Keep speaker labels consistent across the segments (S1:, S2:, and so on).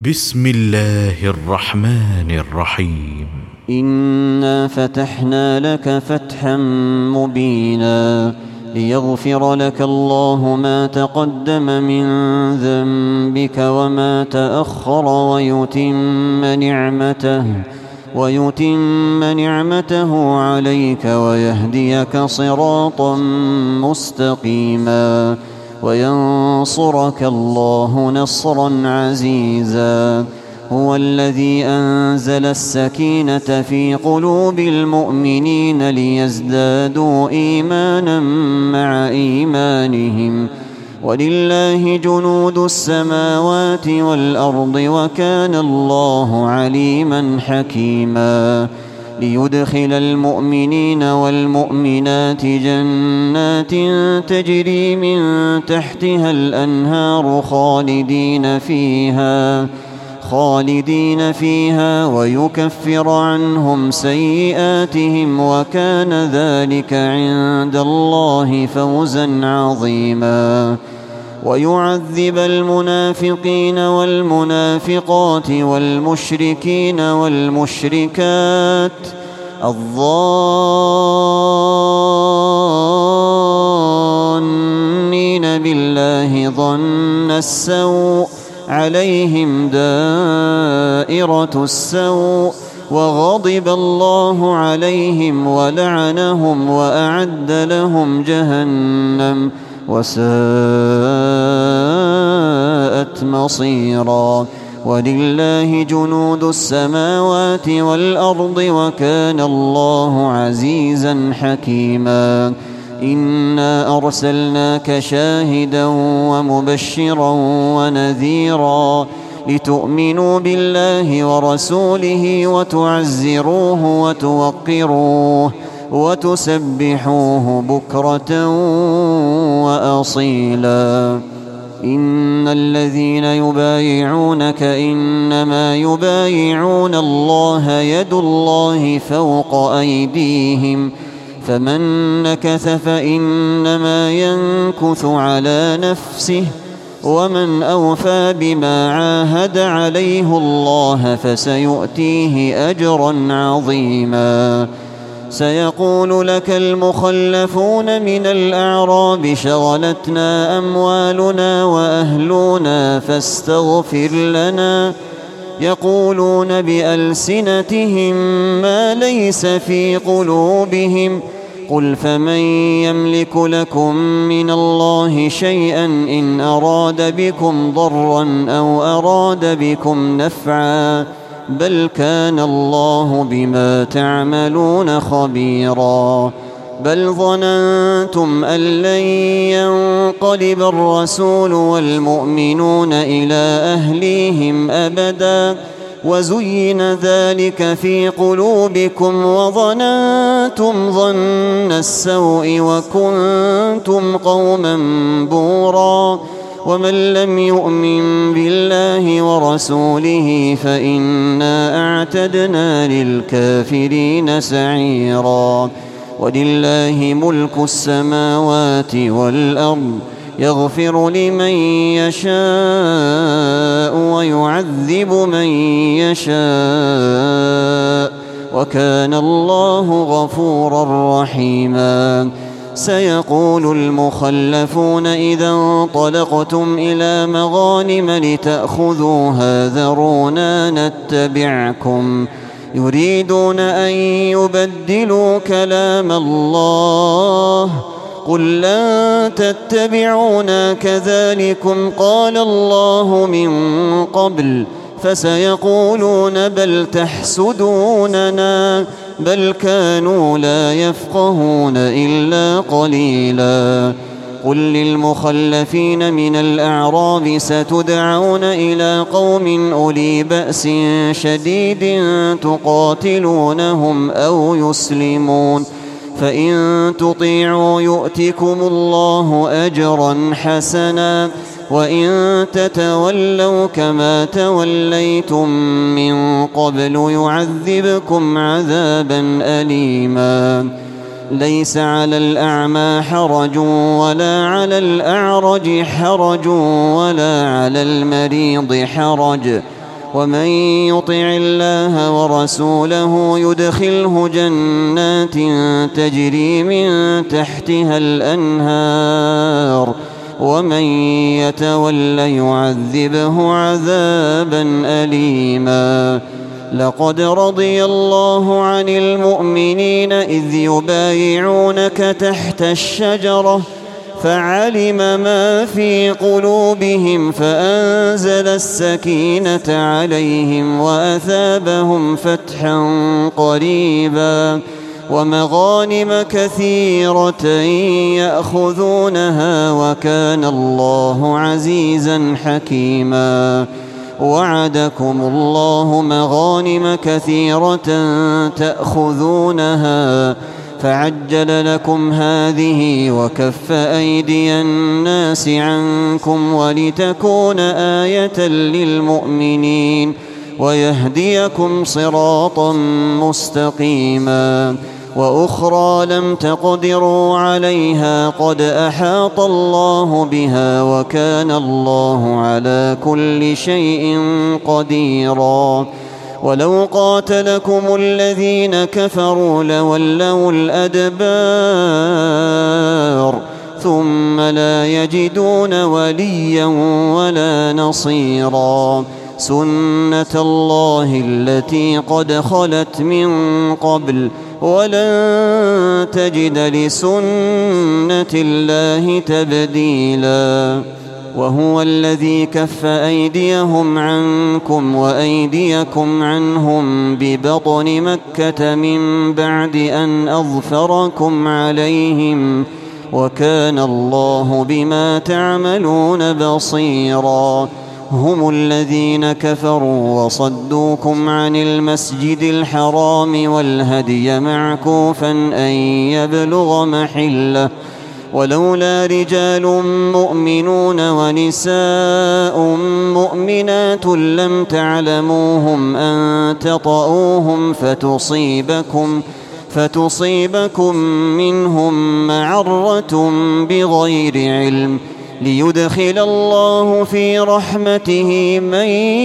S1: بسم الله الرحمن الرحيم.
S2: إنا فتحنا لك فتحا مبينا ليغفر لك الله ما تقدم من ذنبك وما تأخر ويتم نعمته عليك ويهديك صراطا مستقيما وينصرك الله نصرا عزيزا. هو الذي أنزل السكينة في قلوب المؤمنين ليزدادوا إيمانا مع إيمانهم ولله جنود السماوات والأرض وكان الله عليما حكيما. ليدخل المؤمنين والمؤمنات جنات تجري من تحتها الأنهار خالدين فيها ويكفر عنهم سيئاتهم وكان ذلك عند الله فوزا عظيما. ويعذب المنافقين والمنافقات والمشركين والمشركات الظانين بالله ظن السوء عليهم دائرة السوء وغضب الله عليهم ولعنهم وأعد لهم جهنم وساءت مصيرا. ولله جنود السماوات والأرض وكان الله عزيزا حكيما. إنا أرسلناك شاهدا ومبشرا ونذيرا لتؤمنوا بالله ورسوله وتعزروه وتوقروه وتسبحوه بكرة وأصيلا. إن الذين يبايعونك إنما يبايعون الله يد الله فوق أيديهم فمن نكث فإنما ينكث على نفسه ومن أوفى بما عاهد عليه الله فسيؤتيه أجرا عظيما. سيقول لك المخلفون من الأعراب شغلتنا أموالنا وأهلنا فاستغفر لنا يقولون بألسنتهم ما ليس في قلوبهم قل فمن يملك لكم من الله شيئا إن أراد بكم ضرا أو أراد بكم نفعا بل كان الله بما تعملون خبيرا. بل ظننتم أن لن ينقلب الرسول والمؤمنون إلى أهليهم أبدا وزين ذلك في قلوبكم وظننتم ظن السوء وكنتم قوما بورا. ومن لم يؤمن بالله ورسوله فإنا أعتدنا للكافرين سعيرا. ولله ملك السماوات والأرض يغفر لمن يشاء ويعذب من يشاء وكان الله غفورا رحيما. سيقول المخلفون إذا انطلقتم إلى مغانم لتأخذوها ذرونا نتبعكم يريدون أن يبدلوا كلام الله قل لن تتبعونا كذلكم قال الله من قبل فسيقولون بل تحسدوننا بل كانوا لا يفقهون إلا قليلا. قل للمخلفين من الأعراب ستدعون إلى قوم أولي بأس شديد تقاتلونهم أو يسلمون فإن تطيعوا يؤتكم الله أجرا حسنا وإن تتولوا كما توليتم من قبل يعذبكم عذابا أليما. ليس على الأعمى حرج ولا على الأعرج حرج ولا على المريض حرج ومن يطع الله ورسوله يدخله جنات تجري من تحتها الأنهار ومن يتول يعذبه عذابا أليما. لقد رضي الله عن المؤمنين إذ يبايعونك تحت الشجرة فعلم ما في قلوبهم فأنزل السكينة عليهم وأثابهم فتحا قريبا ومغانم كثيرة يأخذونها وكان الله عزيزا حكيما. وعدكم الله مغانم كثيرة تأخذونها فعجل لكم هذه وكف أيدي الناس عنكم ولتكون آية للمؤمنين ويهديكم صراطا مستقيما. وأخرى لم تقدروا عليها قد أحاط الله بها وكان الله على كل شيء قديرا. ولو قاتلكم الذين كفروا لولوا الأدبار ثم لا يجدون وليا ولا نصيرا. سنة الله التي قد خلت من قبل ولن تجد لسنة الله تبديلا. وهو الذي كف أيديهم عنكم وأيديكم عنهم ببطن مكة من بعد أن أظفركم عليهم وكان الله بما تعملون بصيرا. هم الذين كفروا وصدوكم عن المسجد الحرام والهدي معكوفا أن يبلغ محله ولولا رجال مؤمنون ونساء مؤمنات لم تعلموهم أن تطؤوهم فتصيبكم منهم معرة بغير علم ليدخل الله في رحمته من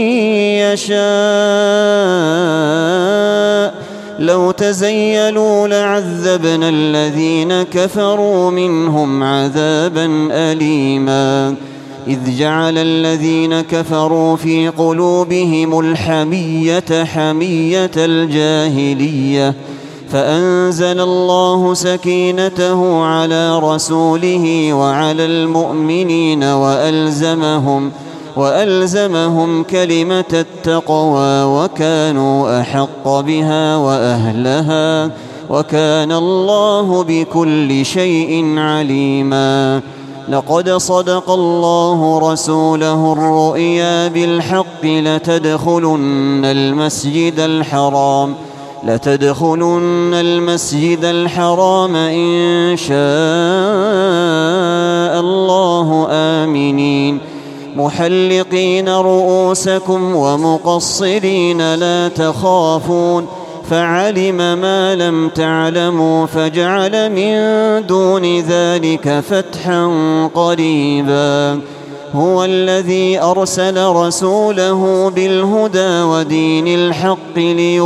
S2: يشاء. لو تزيلوا لعذبنا الذين كفروا منهم عذابا أليما. إذ جعل الذين كفروا في قلوبهم الحمية حمية الجاهلية فأنزل الله سكينته على رسوله وعلى المؤمنين وألزمهم كلمة التقوى وكانوا أحق بها وأهلها وكان الله بكل شيء عليما. لقد صدق الله رسوله الرؤيا بالحق لتدخلن المسجد الحرام إن شاء الله آمنين محلقين رؤوسكم ومقصرين لا تخافون فعلم ما لم تعلموا فجعل من دون ذلك فتحا قريبا. هو الذي أرسل رسوله بالهدى ودين الحق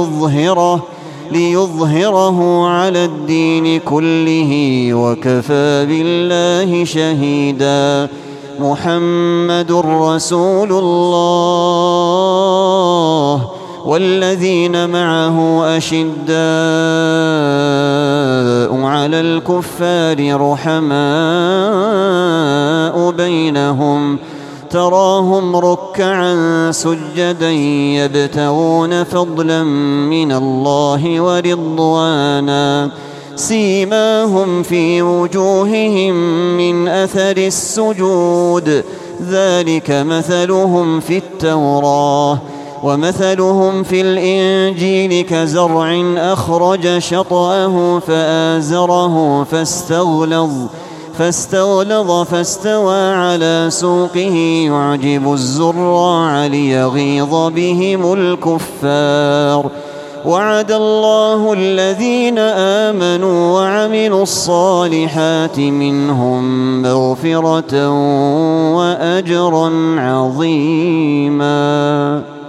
S2: ليظهره على الدين كله وكفى بالله شهيدا. محمد رسول الله والذين معه أشداء على الكفار رحماء بينهم تراهم ركعا سجدا يبتغون فضلا من الله ورضوانا سيماهم في وجوههم من أثر السجود ذلك مثلهم في التوراة ومثلهم في الإنجيل كزرع أخرج شطأه فآزره فاستغلظ فاستوى على سوقه يعجب الزراع ليغيظ بهم الكفار. وعد الله الذين آمنوا وعملوا الصالحات منهم مغفرة وأجرا عظيما.